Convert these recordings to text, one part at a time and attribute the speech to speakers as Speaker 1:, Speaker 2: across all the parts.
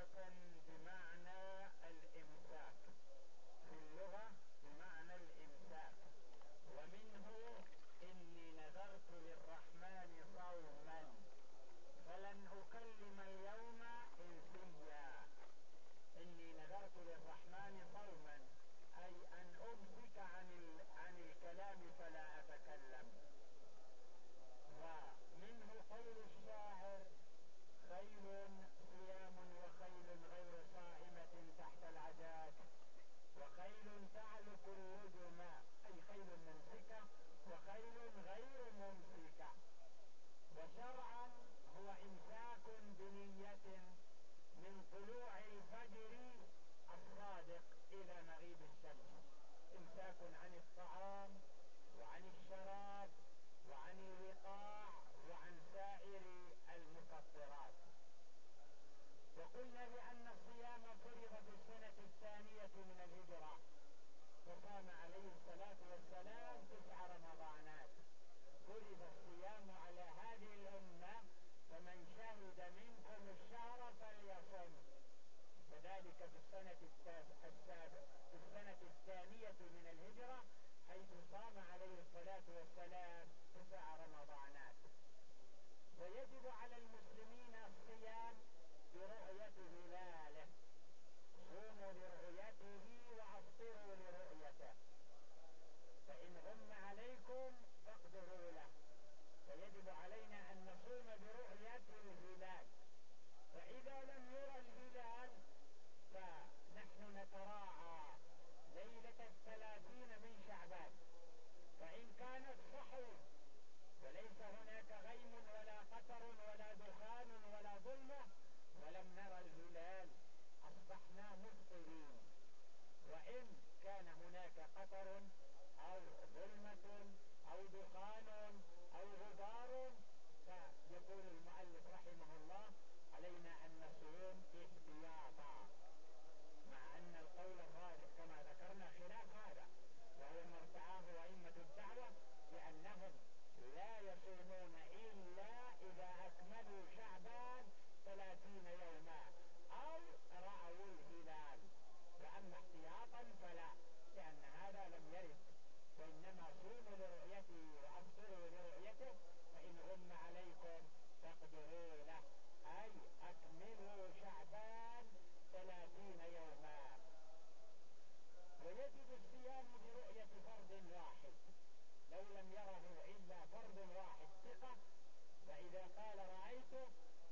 Speaker 1: لغة بمعنى الإمساك، في اللغة بمعنى الإمساك. ومنه إني نذرت للرحمن صوما فلن أكلم اليوم إنسيا. إني نذرت للرحمن صوما أي أن أمسك عن الكلام فلا أتكلم. ومنه قول الشاعر: خيل صيام وخيل غير صائمة تحت العجاج، وخيل تعلق الوجم، أي خيل ممسكة وخيل غير ممسكة. وشرعا هو إمساك بنية من طلوع الفجر الصادق إلى مغيب الشمس، إمساك عن الطعام وعن الشراب وعن الوقاع وعن سائر المفطرات. وقلنا بأن الصيام فرض في السنة الثانية من الهجرة، فصام عليه الصلاة والسلام 9 رمضانات. فرض الصيام على هذه الأمة، فمن شهد منكم الشهر فليصم. وذلك في السنة الثانية من الهجرة، حيث صام عليه الصلاة والسلام 9 رمضانات. ويجب على المسلمين الصيام برؤية هلاله، صوموا لرؤيته وأفطروا لرؤيته، فإن غم عليكم فاقدروا له. فيجب علينا أن نصوم برؤية الهلال، فإذا لم يرى الهلال فنحن نتراعى ليلة 30 من شعبان، فإن كانت صحو وليس هناك غيم ولا قطر ولا دخان ولا ظلمة ولم نرى الهلال أصبحنا مفطرين. وإن كان هناك قطر أو ظلمة أو دخان أو غبار، فيقول المؤلف رحمه الله: علينا أن نصوم احتياطا، مع أن القول الراجح كما ذكرنا خلاف هذا، وهو ما ارتعاه أئمة الدعوة بأنهم لا يصومون إلا إذا أكملوا شعبان 30 يوما أو رأوا الهلال، وأما احتياطا فلا، لأن هذا لم يرد. وإنما صوموا لرؤيته وأفطروا لرؤيته، فإن غم عليكم فاقدروا له، أي أكملوا شعبان 30 يوما. ويجب الصيام برؤية فرد واحد، لو لم يره إلا فرد واحد ثقة، فإذا قال رأيته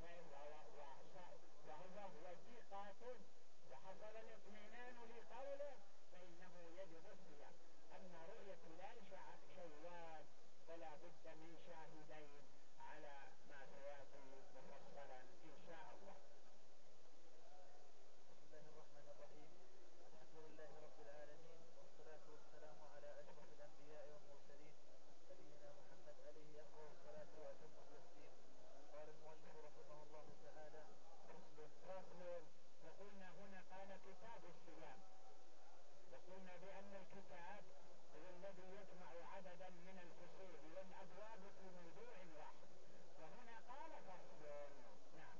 Speaker 1: وهو ثقة وحصل الاطمئنان لقوله فإنه يجب الصيام. أما رؤية هلال شوال فلا بد من شاهدين على ما سيأتي مفصلا إن شاء الله.
Speaker 2: بسم الله الرحمن الرحيم. الحمد لله رب العالمين، والصلاة والسلام على أشرف الأنبياء والمرسلين نبينا محمد عليه أفضل الصلاة وأتم التسليم. قال المؤلف رحمه الله تعالى:
Speaker 1: فصل. وقلنا هنا قال كتاب الصيام، وقلنا بأن الكتاب هو الذي يجمع عددا من الفصول والأبواب في موضوع واحد، وهنا قال فصل. نعم.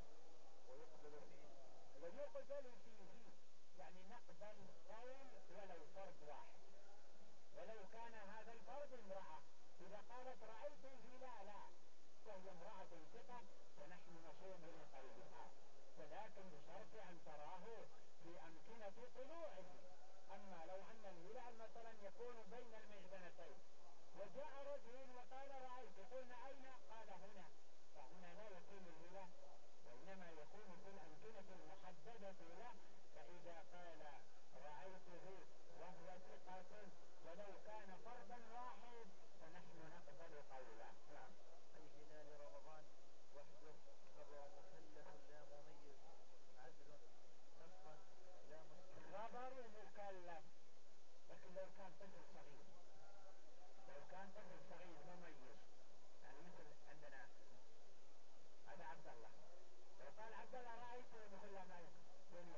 Speaker 1: ويقبل فيه يعني نقبل قول ولو فرد واحد، ولو كان هذا الفرد امرأة، إذا قالت رأيت الهلال وهي امرأة ثقة فنحن نصوم لقولها، ولكن بشرط أن تراه في أمكنة طلوعه. أما لو أن الهلال مثلا يكون بين المعدنتين وجاء رجل وقال رأيت، قلنا أين؟ قال هنا، فهنا لا يكون الهلال، وإنما يكون في الأمكنة المحددة له. فإذا قال رأيته وهو ثقة ولو كان فردا واحد فنحن نقبل قوله. نعم.
Speaker 2: أي هلال رمضان وحده، خبر مكلف لا مميز، عدل نصا لا مسلم.
Speaker 1: خبر مكلف، لكن لو كان طفل صغير، لو كان طفل صغير مميز، يعني مثل عندنا هذا عبد الله، لو قال عبد الله رأيته مثل ما يقول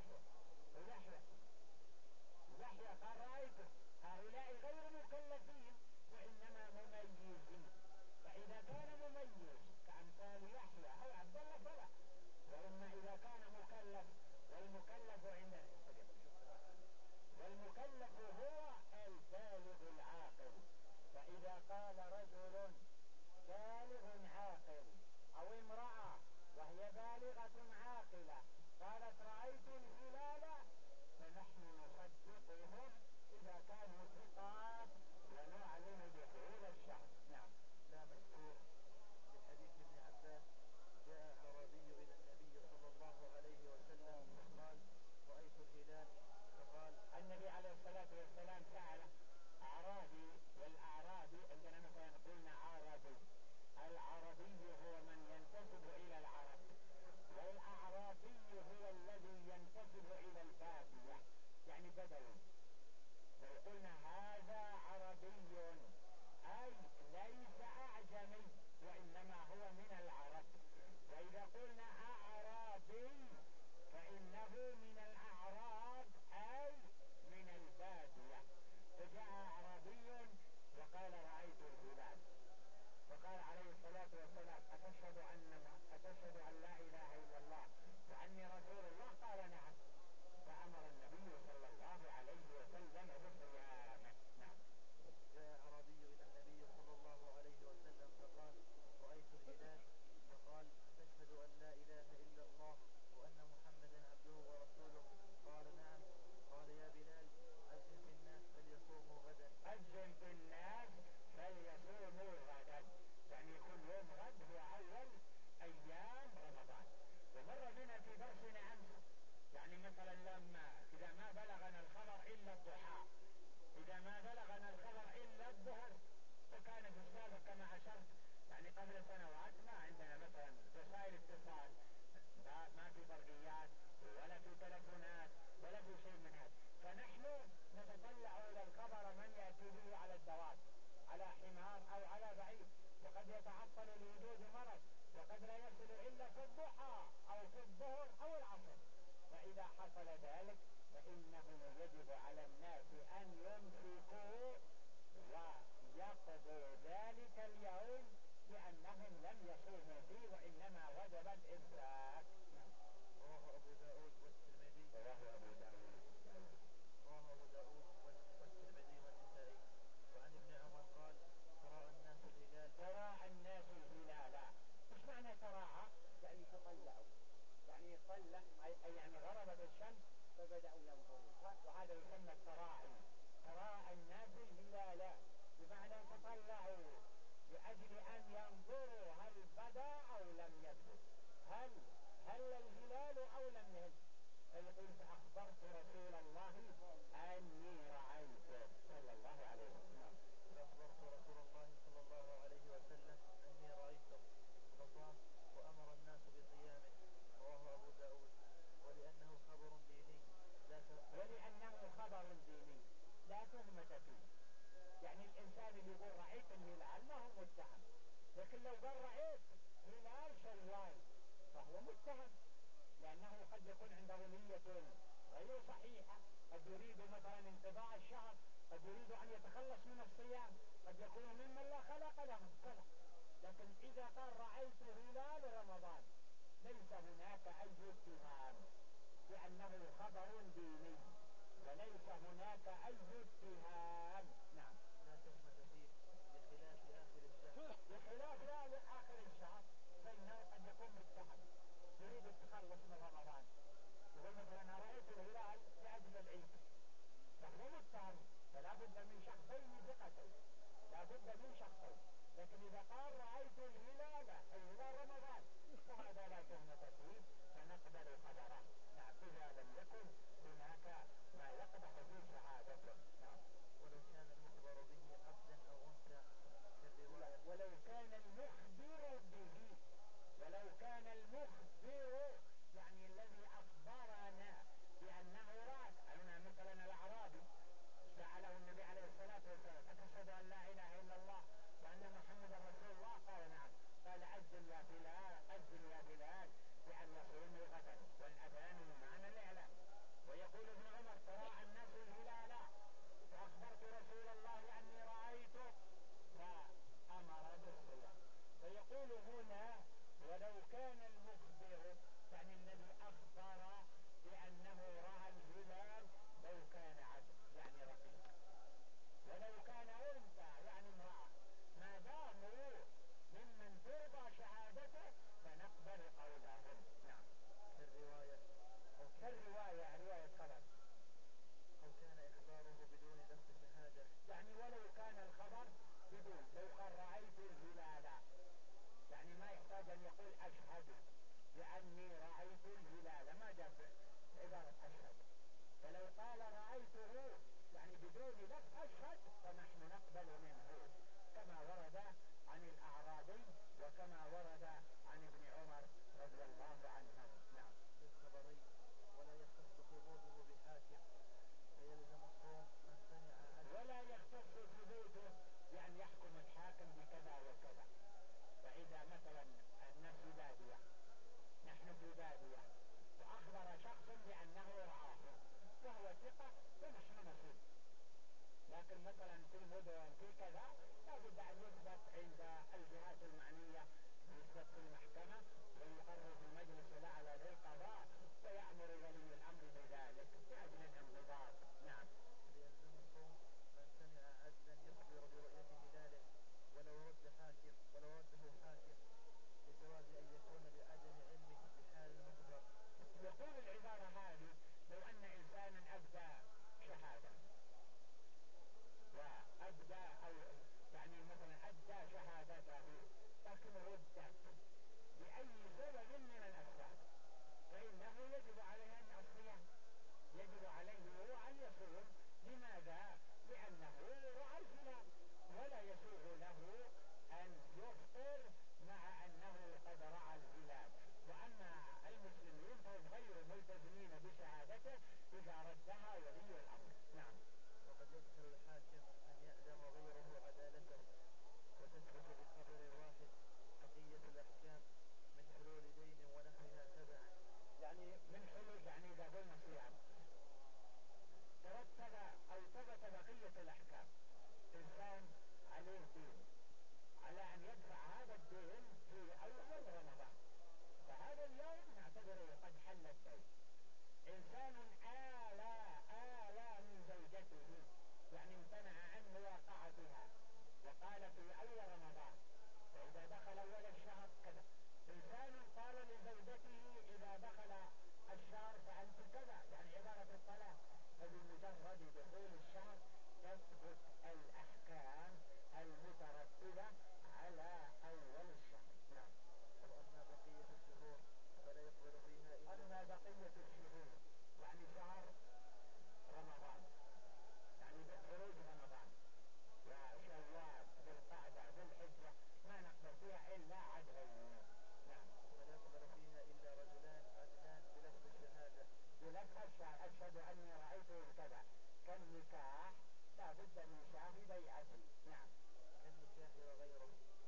Speaker 1: يحيى قال رأيته، هؤلاء غير مكلفين وإنما مميزين. فإذا كان مميز كأمثال يحيى أو عبد الله فلا، وإما إذا كان مكلف والمكلف عندنا والمكلف هو البالغ العاقل. فإذا قال رجل بالغ عاقل أو امرأة وهي بالغة عاقلة قالت رأيت الهلال فنحن نصدقهم إذا كانوا ثقات ونعلن دخول الشهر. نعم.
Speaker 2: لا مذكور في حديث ابن عباس جاء أعرابي إلى النبي صلى الله عليه وسلم فقال رأيت الهلال، فقال
Speaker 1: النبي عليه الصلاة والسلام سأل أعرابي، والأعرابي عندنا مثلا قلنا عربي، العربي هو من ينتسب إلى العرب، والأعرابي هو الذي ينتسب إلى البادية يعني بدوي. لو قلنا هذا عربي أي ليس أعجمي وإنما هو من العرب، وإذا قلنا أعرابي فإنه من الأعراب أي من البادية. فجاء أعرابي وقال رأيت الهلال، فقال عليه الصلاة والسلام أتشهد أن لا إله إلا الله وأني رسول الله؟ قال نعم. فأمر النبي صلى الله عليه وسلم بصيامه. نعم.
Speaker 2: جاء أعرابي إلى النبي صلى الله عليه وسلم فقال رأيت الهلال، فقال تشهد أن لا إله إلا الله وأن محمدا عبده ورسوله؟ قال نعم. قال يا بلال أذن في الناس فليصوموا غدا.
Speaker 1: أذن في الناس فليصوموا غدا، يعني كل يوم غد هو أول أيام رمضان. ومر بنا في درسنا أمس يعني مثلا لما إذا ما بلغنا الخبر إلا الضحى، إذا ما بلغنا الخبر إلا الظهر، وكان في السابق كما أشرت يعني قبل سنوات ما عندنا مثلا وسائل اتصال، ما في برقيات ولا في تلفونات ولا في شيء من هذا، فنحن نتطلع إلى الخبر من يأتي به على الدواب، على حمار أو على بعير، وقد يتعطل لوجود مرض، وقد لا يصل إلا في الضحى أو في الظهر أو العصر. فإذا حصل ذلك فإنه يجب على الناس أن يمسكوا ويقضوا ذلك اليوم لأنهم لم يصوموا فيه وإنما وجب الإمساك.
Speaker 2: رواه أبو داود والترمذي.
Speaker 1: رواه أبو
Speaker 2: داود والترمذي والنسائي. وعن ابن عمر قال تراءى الناس الهلال.
Speaker 1: تراءى الناس الهلال، مش معنى تراءى؟ يعني تطلعوا، يعني طلع أي يعني غربت الشمس فبدأوا ينظروا، وهذا يسمى التراعي. تراءى الناس الهلال بمعنى تطلعوا لأجل أن ينظروا هل بدا أو لم يبدو، هل الهلال أو لم يهل. فيقول فأخبرت رسول الله أني رأيته صلى الله عليه وسلم.
Speaker 2: فأخبرت رسول الله صلى الله عليه وسلم أني رأيته فصام وأمر الناس بصيامه. رواه أبو داود. ولأنه خبر ديني
Speaker 1: لا تهمة فيه. يعني الإنسان اللي يقول رأيت الهلال ما هو متهم، لكن لو قال رأيت هلال شوال فهو متهم، لأنه قد يكون عنده نية غير صحيحة، قد يريد مثلا انقضاء الشهر، قد يريد أن يتخلص من الصيام، قد يكون ممن لا خلق له كذا. لكن إذا قال رأيت هلال رمضان ليس هناك أي اتهام، لأنه خبر ديني وليس هناك أي اتهام. نعم.
Speaker 2: لا تهمة فيه بخلاف آخر الشهر.
Speaker 1: بخلاف آخر الشهر فإنه قد يكون متهم يريد التخلص من رمضان، يقول مثلا أنا رأيت الهلال لأجل العيد، فهو متهم، فلا بد من شخصين ثقتين، لا بد من شخصين. لكن إذا قال رأيت الهلال رمضان فهذا لا تهمة فيه، فنقبل خبره. نعم، إذا لم يكن هناك ما يقدح في شهادته. نعم.
Speaker 2: ولو كان المخبر به عبدا أو أنثى كالرواية.
Speaker 1: ولو كان المخبر يعني الذي أخبرنا بأنه رأى، أنا مثلا الأعرابي سأله النبي عليه الصلاة والسلام أتشهد أن لا إله إلا الله وأن محمدا رسول الله؟ قال نعم. قال أذن يا بلال بأن يصوموا غدا، والأذان بمعنى الإعلان. ويقول ابن عمر تراءى الناس الهلال فأخبرت رسول الله أني رأيته فأمر بالصيام. فيقول هنا ولو كان المخبر يعني الذي أخبر بأنه ولو كان أنثى يعني امرأة ما داموا ممن ترضى شهادته فنقبل قولهم. نعم.
Speaker 2: في الرواية
Speaker 1: رواية خبر
Speaker 2: أو كان إخباره بدون لفظ شهادة،
Speaker 1: يعني ولو كان الخبر بدون، لو قال رأيت الهلال يعني ما يحتاج أن يقول أشهد لأني رأيت الهلال، ما جاب عبارة أشهد. فلو قال رأيته يعني بدون لفظ أشهد فنحن نقبل منه، كما ورد عن الأعرابي وكما ورد عن ابن عمر رضي الله عنهم. نعم.
Speaker 2: للخبري ولا يختص ثبوته بحاكم فيلزم الصوم من سمع عدل.
Speaker 1: ولا يختص ثبوته يعني يحكم الحاكم بكذا وكذا. فإذا مثلا الناس في بادية، نحن في بادية وأخبر شخص بأنه رآه وهو ثقة فنحن نصيب، لكن مثلا في المدن في كذا لابد أن يثبت عند الجهات المعنية، يثبت في المحكمة ويقرر في المجلس الأعلى للقضاء ويأمر ولي الأمر بذلك لأجل الانضباط. نعم.
Speaker 2: فيلزم الصوم من سمع عدلا يخبر برؤية هلاله ولو رده حاكم لجواز أن يكون لعدم علمه بحال المخبر.
Speaker 1: يقول العبارة هذه لو أن إنسانا أبدى شهادة وأبدى أو يعني مثلا أدى شهادته لكن ردت لأي سبب من الأسباب فإنه يجب عليه أن الصيام، يجب عليه هو أن يصوم. لماذا؟ لأنه رأى الهلال ولا يسوغ له أن يفطر مع أنه قد رأى الهلال. وأما المسلمين فهم غير ملتزمين بشهادته إذا ردها ولي الأمر. نعم.
Speaker 2: وقد يدخل الحاكم من يعلم غيره عدالته وتثبت بخبر الواحد بقية الأحكام من حلول دين ونحوها تبعا.
Speaker 1: يعني من حلول يعني إذا قلنا صيام ترتب أو ثبت بقية الأحكام، إنسان عليه دين على أن يدفع هذا الدين في أول رمضان فهذا اليوم نعتبره قد حل الدين. إنسان آلى من زوجته يعني امتنع عن مواقعتها وقال في أول رمضان فإذا دخل أول الشهر كذا. إنسان قال لزوجته إذا دخل الشهر فأنت كذا يعني عبارة الطلاق، فبمجرد دخول الشهر تثبت الأحكام المترتبة على أول الشهر. نعم.
Speaker 2: وأما بقية الشهور فلا يقبل فيها إلا.
Speaker 1: أما بقية الشهور يعني شهر رمضان يعني خروج رمضان وشوال ذي القعدة ذي الحجة ما نقبل فيها إلا عدلين. نعم.
Speaker 2: فلا يقبل فيها إلا رجلان عدلان بلفظ الشهادة.
Speaker 1: بلفظ أشهد أني رأيته كذا كالنكاح لا بد من شاهدي عدل. نعم.
Speaker 2: كالنكاح وغيره.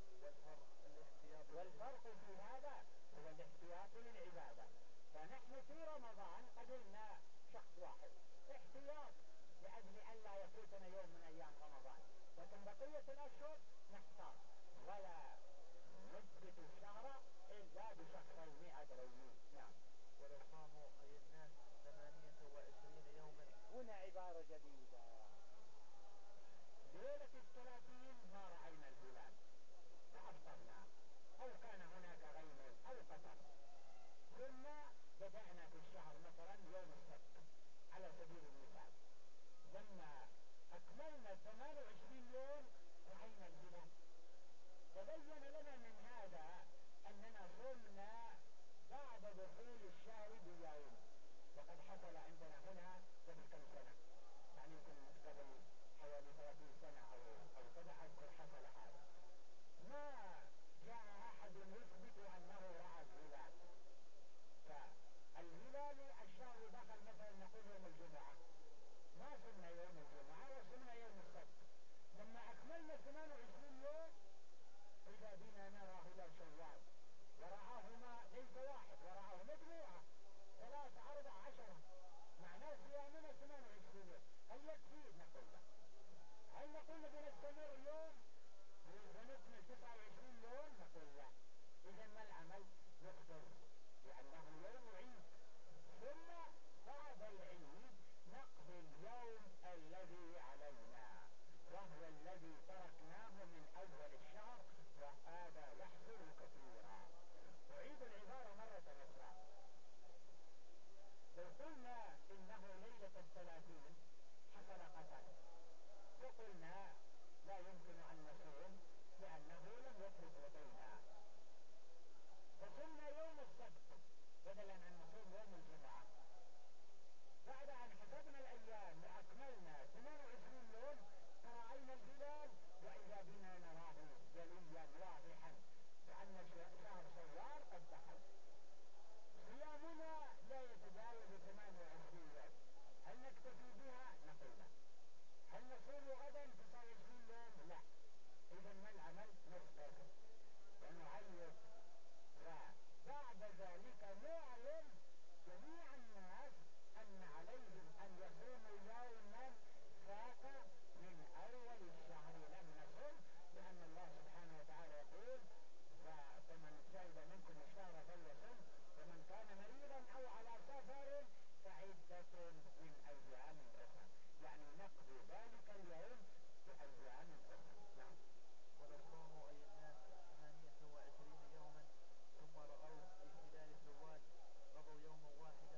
Speaker 1: والفرق في هذا هو الاحتياط للعبادة. فنحن في رمضان قبلنا شخص واحد احتياط لأجل أن لا يفوتنا يوم من أيام رمضان، لكن بقية الأشهر نحتاط ولا نثبت الشهر إلا بشخصين عدلين. نعم.
Speaker 2: ولو صاموا أي الناس 28 يوما.
Speaker 1: هنا عبارة جديدة. ليلة 30 ما رأينا الهلال فأفطرنا أو كان هناك غيم أو قطر، ثم بدأنا في الشهر مثلا يوم السبت على سبيل المثال، لما أكملنا 28 يوم رأينا الهلال تبين لنا من هذا أننا صمنا بعد دخول الشهر بيوم. وقد حصل عندنا هنا قبل كم سنة يعني يمكن قبل حوالي 30 سنة أو كذا أذكر حصل هذا، ما جاء أحد يثبت أنه رأى الهلال. فالهلال الشهر دخل مثلا نقول يوم الجمعة ما صمنا يوم الجمعة وصمنا يوم السبت، لما أكملنا 28 يوم إذا بنا نرى هلال شوال ورآهما ليس واحد ورآه مجموعة 3 4 10 معناه صيامنا 28 يوم. هل يكفي؟ نقول لا. هل نقول بنستمر يوم ونكمل 29 يوم؟ نقول لا. إذا ما العمل؟ نفطر لأنه يوم عيد، ثم بعد العيد نقضي اليوم الذي علينا. وهو الذي تركناه من أول الشهر، وهذا يحصل كثيرا. أعيد العبارة مرة أخرى. لو قلنا إنه ليلة 30 حصل قتل، وقلنا لا يمكن أن نصوم لأنه لم يثبت لدينا، فصمنا يوم السبت بدلا أن نصوم يوم الجمعة. بعد أن حسبنا الأيام وأكملنا 22 يوم فرأينا الهلال، وإذا بنا نراه جليا واضحا بأن شهر شوال قد دخل. صيامنا لا يتجاوز 28 يوم، هل نكتفي بها؟ نقول لا. هل نصوم غدا 29 يوم؟ لا. إذا ما العمل؟ نفطر ونعيط. وبعد ذلك نعلم جميع الناس أن عليهم أن يصوموا يوما فات من أول الشهر لم نصم، لأن الله سبحانه وتعالى يقول: فمن شهد منكم الشهر فليصم، ومن كان مريضا أو على سفر فعدة من أيام أخرى. يعني نقضي ذلك اليوم بأيام أخرى. نعم.
Speaker 2: ولو صاموا أي الناس 28 يوما ثم رأوا في هلال شوال قضوا يوما واحدا،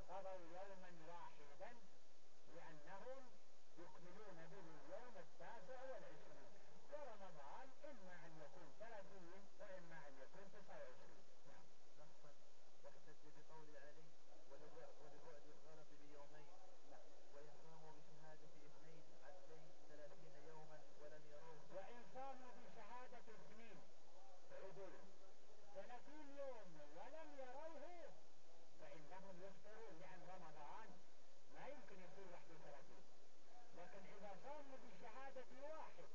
Speaker 1: لأنهم يكملون به اليوم 29. ورمضان إما أن يكون 30 وإما أن يكون 29. نعم.
Speaker 2: نصا. واحتج بقول علي ولبعد الغلط بيومين.
Speaker 1: نعم.
Speaker 2: وإن صاموا بشهادة 2 عدلين 30 يوما ولم يروه.
Speaker 1: وإن صاموا بشهادة 2 عدل 30 يوم ولم يروه فإنهم يفطرون، لأن رمضان ما يمكن يصير 31. لكن إذا صاموا بشهادة 1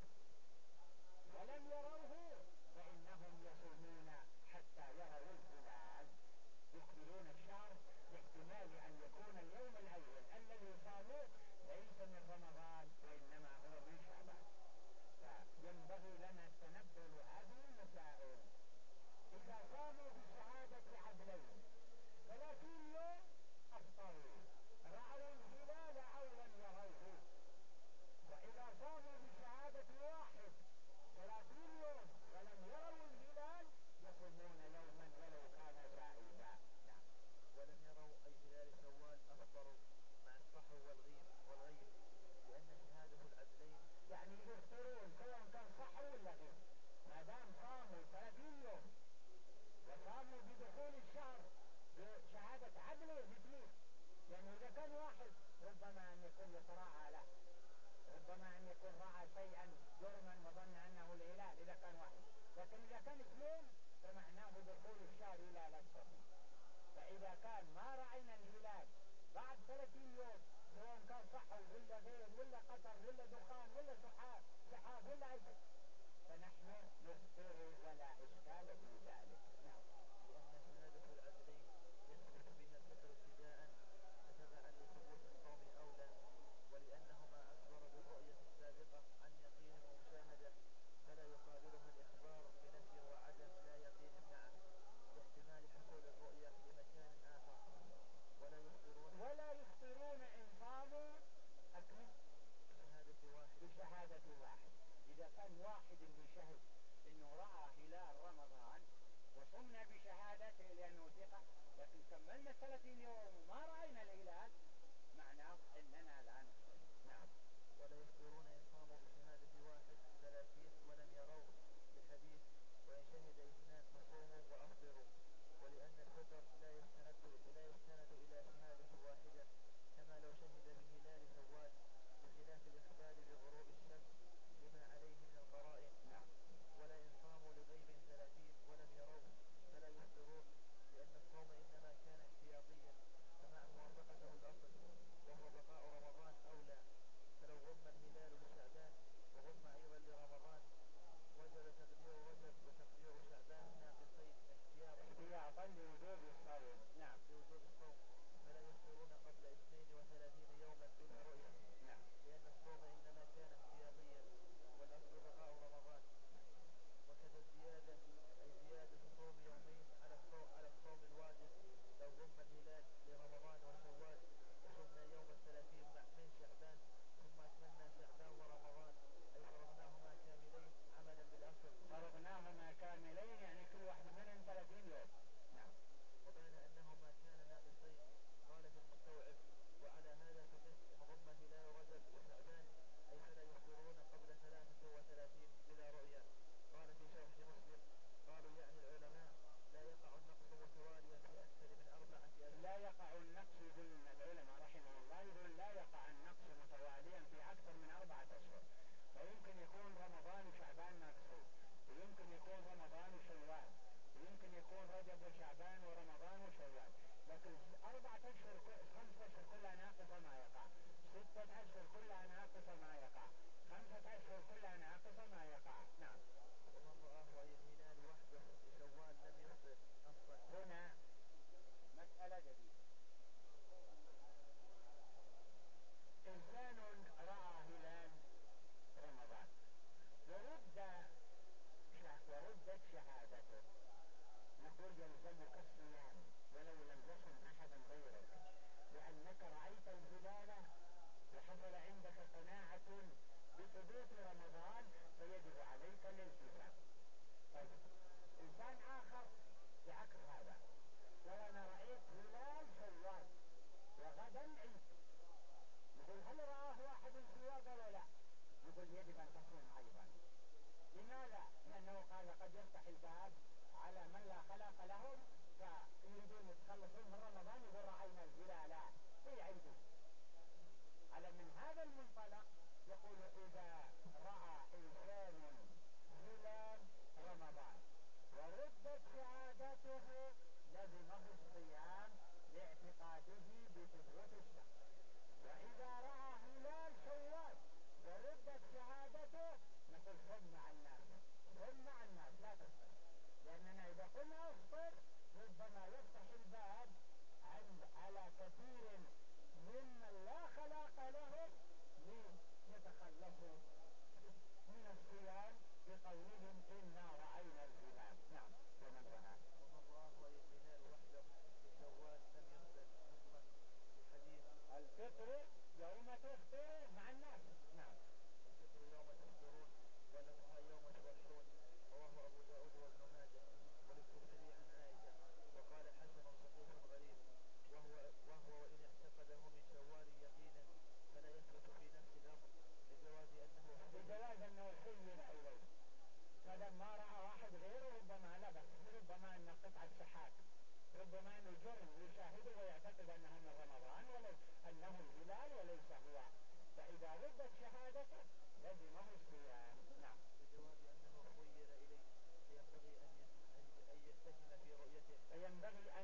Speaker 1: ولم يروه فإنهم يصومون حتى يروا الهلال، يكملون الشهر، لاحتمال أن يكون اليوم الأول الذي صاموه ليس من رمضان وإنما هو من شعبان. فينبغي لنا التنبه لهذه المسائل. إذا صاموا بشهادة عدلين 30 يوم أفطروا، رأوا الهلال أو لم يروه. وإذا صاموا بشهادة 1 30 يوم ولم يروا الهلال يصومون يوما ولو كان زائدا. نعم.
Speaker 2: ولم يروا أي هلال شوال أفطروا مع الصحو والغيب لأن شهادة العدلين
Speaker 1: يعني يفطرون سواء كان صحو ولا غيب، ما دام صاموا 30 يوم وصاموا بدخول الشهر بشهادة عدل مثلين. لأنه إذا كان 1 ربما أن يكون يتراعى له، ربما أن يكون رأى شيئا جرما وظن أنه الهلال إذا كان 1. لكن إذا كان 2 فمعناه دخول الشهر إلى لبسه. فإذا كان ما رأينا الهلال بعد 30 يوم سواء كان صحو ولا غير ولا قطر ولا دخان ولا سحاب ولا أي شيء فنحن نفطر ولا إشكال في ذلك. نعم.
Speaker 2: لأن شهادة العدلين يثبت بها الفطر ابتداء فتبعا لثبوت الصوم أولى، ولأنهما أخبر بالرؤية السابقة عن يقين ومشاهدة فلا يقابلها الإخبار بنفي وعدم لا يقين معه لاحتمال حصول الرؤية بمكان آخر. ولا يفطرون
Speaker 1: إن صاموا أكمل بشهادة 1. إذا كان 1 اللي شهد إنه رأى هلال رمضان وصمنا بشهادته لأنه ثقة، لكن كملنا 30 يوم وما رأينا الهلال معناه إننا لا نفطر. نعم.
Speaker 2: ولا يفطرون إن صاموا بشهادة 1 30 ولم يروه لحديث: وإن شهد 2 فصوموا وأفطروا. ولأن الفطر لا يستند إلى شهادة واحدة كما لو شهد بهلال شوال، بخلاف الإخبار بغروب الشمس لما عليه من القرائن.
Speaker 1: نعم.
Speaker 2: ولا إن صاموا لغيب 30 ولم يروه فلا يفطرون، لأن الصوم إنما كان احتياطيا فمع موافقته الأصل وهو بقاء رمضان أولى. فلو غم الهلال لشعبان وغم أيضا لرمضان وجب تقدير رجب وتقدير شعبان
Speaker 1: أشهر كلها ناقصة ما يقع، 5 أشهر كلها ناقصة ما يقع. نعم.
Speaker 2: ومن رآه أي الهلال وحده في شوال لم يفطر نصا.
Speaker 1: هنا مسألة جديدة. إنسان رأى هلال رمضان وردت شهادته، نقول يلزمك الصيام ولو لم يصم أحدا غيرك، لأنك رأيت الهلال وحصل عندك قناعة بثبوت رمضان فيجب عليك الالتزام. طيب إنسان آخر بعكس هذا، قال أنا رأيت هلال شوال وغدا عيد، نقول هل رآه واحد سواه؟ قالوا لا، نقول يجب أن تصوم أيضا. لماذا؟ لأنه قال قد يفتح الباب على من لا خلاق لهم فيريدون يتخلصون من رمضان، يقول رأينا الهلال فيعيدوا. على من هذا المنطلق يقول إذا رأى إنسان هلال رمضان وردت شهادته لزمه الصيام لاعتقاده بثبوت الشهر. وإذا رأى هلال شوال وردت شهادته نقول صم مع الناس، صم مع الناس لا تفطر، لأننا إذا قلنا افطر ربما يفتح الباب على كثير ممن لا خلاق لهم ليتخلصوا من الصيام بقولهم إنا رأينا الهلال. نعم. ومن رآه
Speaker 2: أي الهلال وحده في شوال لم يفطر نصا الحديث.
Speaker 1: الفطر يوم تفطر مع الناس. نعم.
Speaker 2: الفطر يوم تفطرون والأضحى يوم تضحون، رواه أبو داود وابن ماجه وللترمذي عن عائشة. وقال حسن صحيح غريب، وهو وإن اعتقده من شوال يقينا فلا يثبت في نفس الأمر لجواز أنه
Speaker 1: خير إليه، فلما رأى واحد غيره ربما لا بأس، ربما أن قطعة شحات، ربما أنه جرم يشاهده ويعتقد أنها من رمضان ولو أنه الهلال وليس هو، فإذا ردت شهادته لزمه الصيام. نعم.
Speaker 2: بجواز أنه خير إليه فينبغي أن يتهم في رؤيته،
Speaker 1: فينبغي أن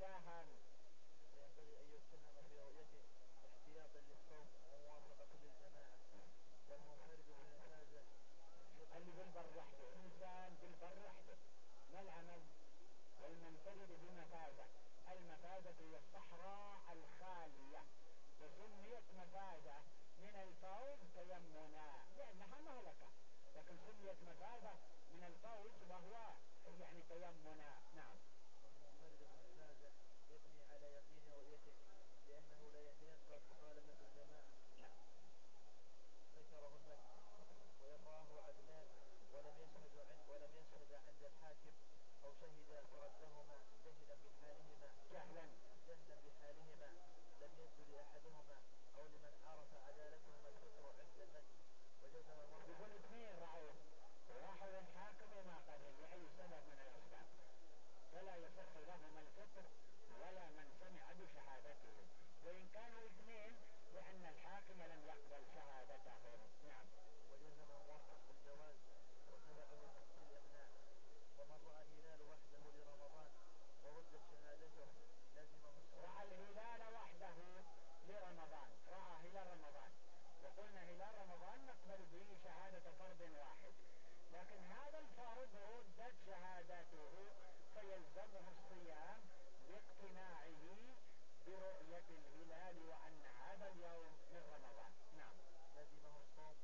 Speaker 1: يتهم
Speaker 2: في رؤيته احتياطا للصوم وموافقة للجماعة. والمنفرد بالمفازة
Speaker 1: اللي بالبر وحده، إنسان بالبر وحده ما العمل؟ والمنفرد بمفازة، المفازة هي الصحراء الخالية، وسميت مفازة من الفوز تيمنا لأنها مهلكة، لكن سميت مفازة من الفوز وهو يعني تيمنا. نعم.
Speaker 2: والمنفرد بالمفازة يبني على يقين رؤيته لأنه لا يتيقن مخالفة الجماعة.
Speaker 1: نعم.
Speaker 2: ذكره المجد. وإن رآه عدلان ولم يشهد عند الحاكم أو شهد فردهما جهلا بحالهما لم يجد لأحدهما أو لمن عرف عدالتهما الفطر عند المجد وجزم المرء.
Speaker 1: يقول اثنين رأوه وواحد الحاكم وما قدر لأي سبب من الأسباب فلا يصح لهما الفطر ولا من سمع بشهادته، وإن كانوا اثنين لأن الحاكم لم يقبل شهادتهم. نعم.
Speaker 2: وجزم الموفق بالجواز وتبعه في الإقناع. ومن رأى الهلال وحده لرمضان وردت شهادته لزمه الصوم.
Speaker 1: رأى الهلال وحده لرمضان، رأى هلال رمضان، وقلنا هلال رمضان نقبل به شهادة فرد واحد، لكن هذا الفرد ردت شهادته فيلزمه الصيام باقتناعه برؤية الهلال وأن هذا اليوم من رمضان. نعم.
Speaker 2: لزمه الصوم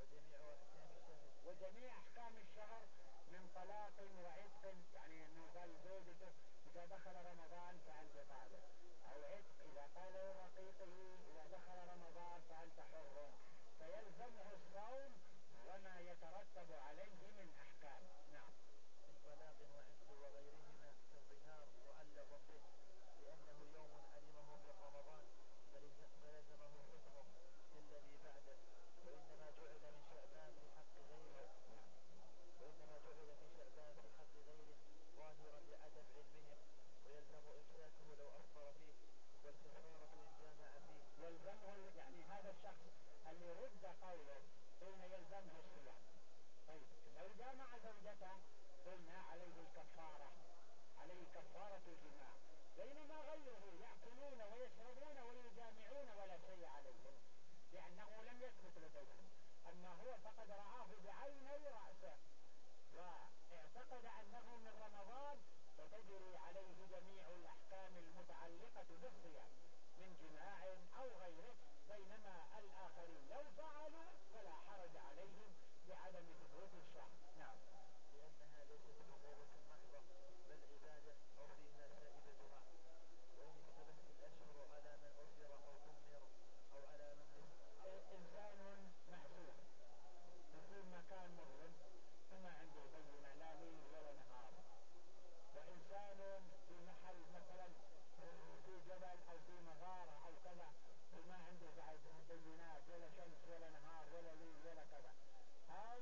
Speaker 1: وجميع أحكام الشهر من طلاق وعتق، يعني أنه قال زوجته إذا دخل رمضان فأنت طالق، أو عتق إذا قال رقيقه إذا دخل رمضان فأنت حر، فيلزمه الصوم وما يترتب عليه من أحكام. نعم.
Speaker 2: من طلاق وعتق وغيرهما كالظهار معلق به لأنه يوم علمه من رمضان فلزمه حكمه كالذي بعده، وإنما جعل في شعبان في حق غيره ظاهرا لعدم علمهم، ويلزم إمساكه لو أفطر فيه والكفارة إن جامع فيه.
Speaker 1: يلزمه يعني هذا الشخص اللي رد قوله قلنا يلزمه الصيام. طيب لو جامع زوجته قلنا عليه الكفارة، عليه كفارة الجماع، بينما غيره يأكلون ويشربون ويجامعون ولا شيء عليهم لأنه لم يثبت لديهم، أما هو فقد رآه بعيني رأسه واعتقد أنه من رمضان، فتجري عليه جميع الأحكام المتعلقة بالصيام من جماع أو غيره، بينما الآخرين لو فعلوا فلا حرج عليهم بعدم ثبوت الشهر. نعم.
Speaker 2: لأنها ليست عقوبة محضة بل عبادة أو فيها سائبة دعاء. وإن اشتبهت الأشهر على من أسر أو دمر أو على من
Speaker 1: إنسان معسور في مكان مظلم فما عنده بينة لا ليل ولا نهار، وإنسان في محل مثلا في جبل أو في مغارة أو كذا وما عنده بعد بينات ولا شمس ولا نهار ولا ليل ولا كذا، أو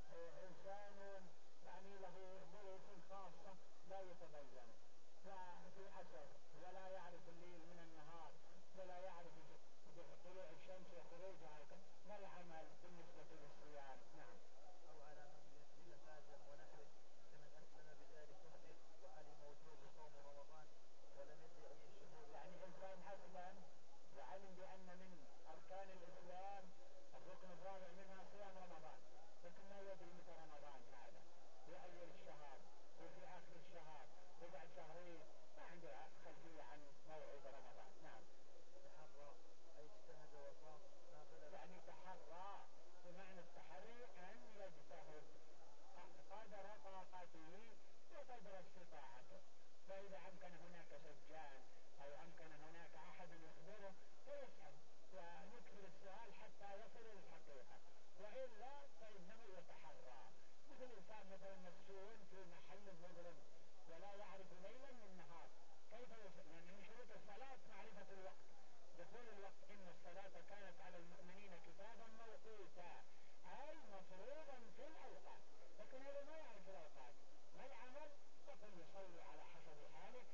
Speaker 1: إنسان يعني له ظروف خاصة لا يتبين ففي أسر ولا يعرف الليل من النهار ولا يعرف طلوع الشمس وخروجها، ما العمل بالنسبة للصيام؟ نعم.
Speaker 2: أو على من في مفازة ونحوه كمن أسلم بذلك مخبر وعلم وجوب صوم رمضان ولم يدري أي الشهور.
Speaker 1: يعني إنسان أسلم وعلم بأن من أركان الإسلام الركن الرابع منها صيام رمضان، لكن ما يدري متى رمضان هذا، في أول الشهر وفي آخر الشهر وبعد شهرين، ما عنده خلفية عن موعد رمضان. نعم.
Speaker 2: تحرى أي اجتهد وصام ما بلغ.
Speaker 1: يعني تحرى بمعنى التحري أن يجتهد قدر طاقته وقدر استطاعته، فإذا أمكن هناك سجان أو أمكن هناك أحد يخبره فيسأل ويكثر السؤال حتى يصل للحقيقة، وإلا فإنه يتحرى. مثل إنسان مثلا مسجون في محل مظلم ولا يعرف ليلا من نهار، كيف يسأل؟ لأن من شروط الصلاة معرفة الوقت، دخول الوقت، إن الصلاة كانت على المؤمنين كتابا موقوتا، أي مفروضا في الأوقات، لكن هذا ما يعرف الأوقات، ما العمل؟ يقول يصلي على حسب حاله،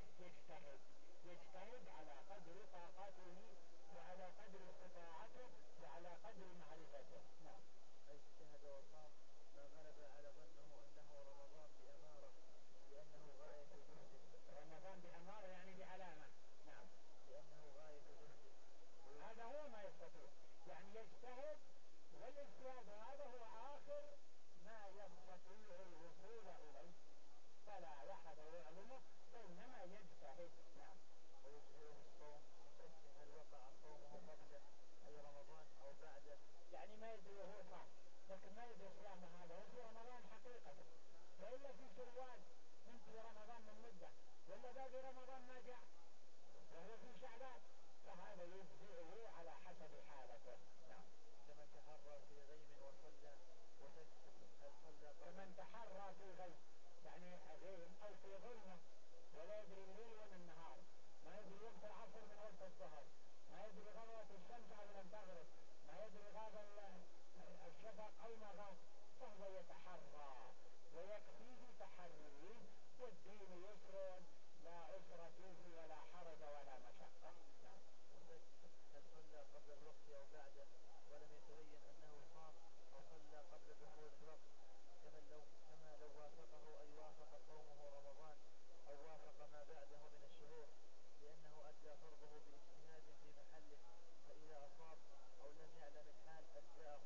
Speaker 1: يجتهد على قدر طاقته وعلى قدر استطاعته وعلى قدر معرفته. نعم.
Speaker 2: أي اجتهد وصام ما غلب على ظنه أنه رمضان بأمارة لأنه غاية جهده.
Speaker 1: رمضان بأمارة يعني بعلامة. نعم.
Speaker 2: لأنه غاية جهده.
Speaker 1: هذا هو ما يستطيع، يعني يجتهد، والاجتهاد هذا هو آخر ما يستطيع الوصول إليه، فلا يحد يعلمه إنما يجتهد. نعم.
Speaker 2: ويجزئه الصوم من شك هل وقع صومه قبله أي رمضان أو بعده.
Speaker 1: يعني ما يدري هو صام، لكن ما يدري صيامه هذا هو في رمضان حقيقة، وإلا في شوال من في رمضان من مدة، ولا باقي رمضان ما جاء وهو في شعبان، فهذا يجزئه على حسب حالته. نعم.
Speaker 2: كمن تحرى في غيم وصلى وشك هل صلى قبل.
Speaker 1: كمن تحرى في غيم، يعني غيم أو في ظلمة ولا يدري الليل ولا النهار، ما يدري وقت العصر من وقت الظهر، ما يدري غربت الشمس أو لم تغرب، ما يدري غاب الشفق أو ما غاب، فهو يتحرى ويكفيه تحريه، والدين يسر لا عسر فيه ولا حرج ولا مشقة. نعم.
Speaker 2: وشك هل صلى قبل الوقت أو بعده ولم يتبين أنه صام أو صلى قبل دخول الوقت، كما لو وافقه أي وافق صومه رمضان أو وافق ما بعده من الشهور، لأنه أدى فرضه باجتهاد في محله، فإذا أصاب أو لم يعلم الحال أجزأه.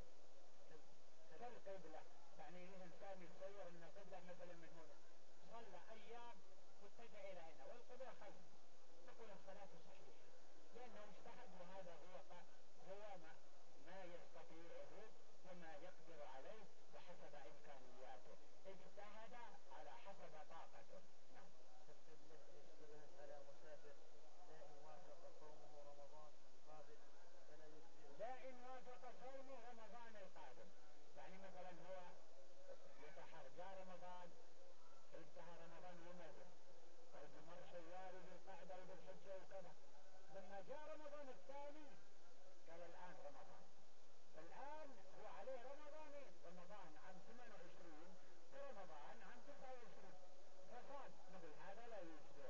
Speaker 1: كالقبلة، يعني إنسان يتصور أن القبلة مثلا من هنا، صلى أيام واتجه إلى هنا والقبلة خلف، نقول الصلاة صحيحة لأنه اجتهد، وهذا هو ما يستطيعه وما يقدر عليه وحسب إمكانياته، اجتهد على حسب طاقته. نعم.
Speaker 2: كالقبلة إن اشتبهت على مسافر لا إن وافق صومه رمضان القابل فلا يجزئه.
Speaker 1: لا إن وافق صومه رمضان القادم، يعني مثلا هو يتحر جاء رمضان، انتهى رمضان ومدى مر شوال وذي القعدة وذي الحجة وكذا، لما جاء رمضان الثاني قال الآن رمضان، الآن هو عليه رمضانين، رمضان عام 28 ورمضان عام 29، فصاد، نقول هذا لا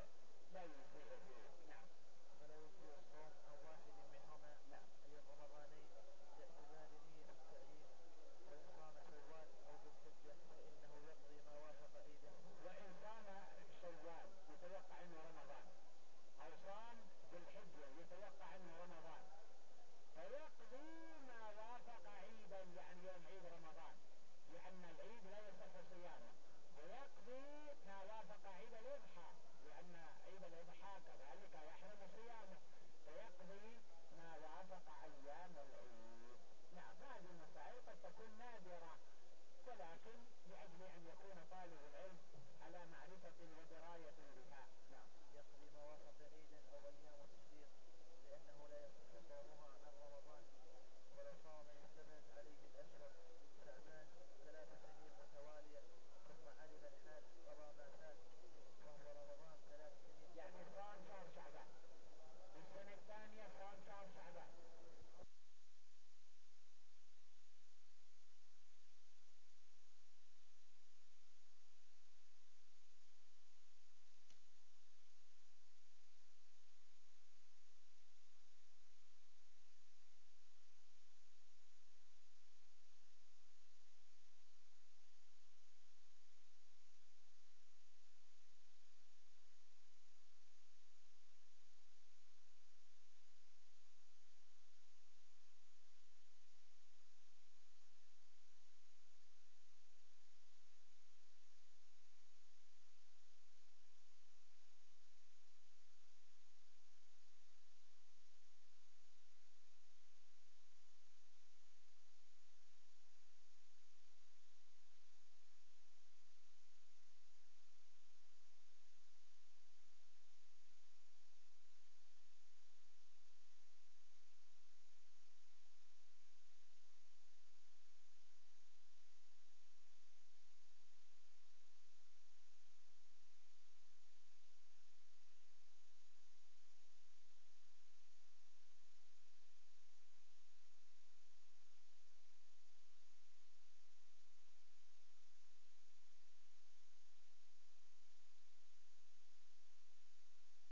Speaker 1: يجزئه. نعم.
Speaker 2: فلا يجزئ الصوم عن واحد منهما.
Speaker 1: نعم.
Speaker 2: أي الرمضانين باعتبار نية التعيين. وإن صام شوال أو ذو الحجة فإنه يقضي ما وافق عيده.
Speaker 1: وإن صام شوال يتوقع أنه رمضان، أو صام ذو الحجة يتوقع أنه رمضان، فيقضي ما طالب العلم على معرفة ودراية